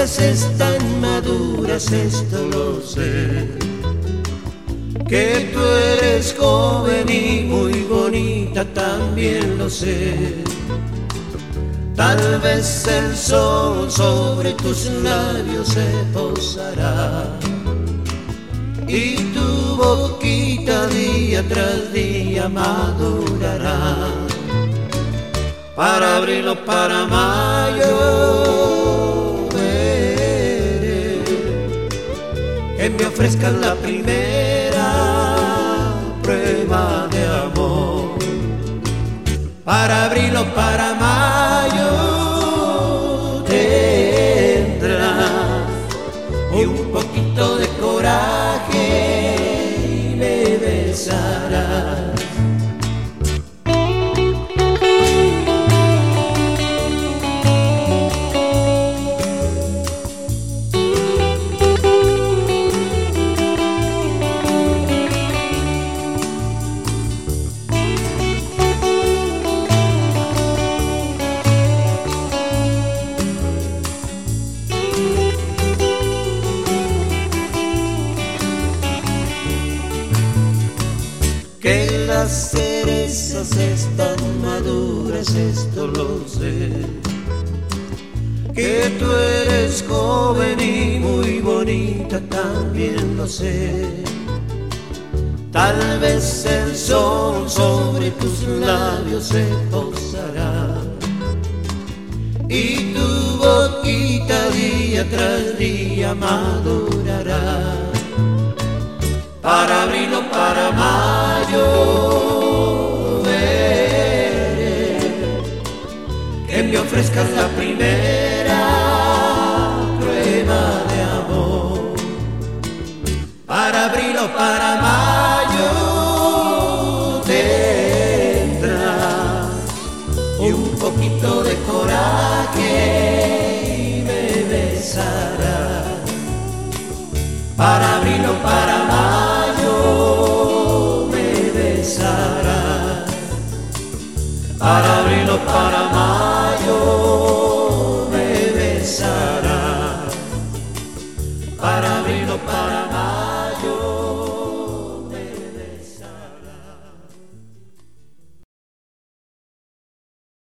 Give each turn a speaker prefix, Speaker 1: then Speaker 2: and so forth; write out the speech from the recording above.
Speaker 1: cerezas están maduras, esto lo sé. Que tú eres joven y muy bonita, también lo sé. Tal vez el sol sobre tus labios se posará y tu boquita día tras día madurará. Para abril o para mayo veré que me ofrezcan la primera prueba de amor. Para abril o para mayo tendrás y un poquito de coraje y me besarás. Que las cerezas están maduras, esto lo sé. Que tú eres joven y muy bonita, también lo sé. Tal vez el sol sobre tus labios se posará y tu boquita día tras día madurará. Para abril o para mayo veré que me ofrezcas la primera prueba de amor. Para abril o para mayo tendrás y un poquito de coraje y me besarás. Para abril o para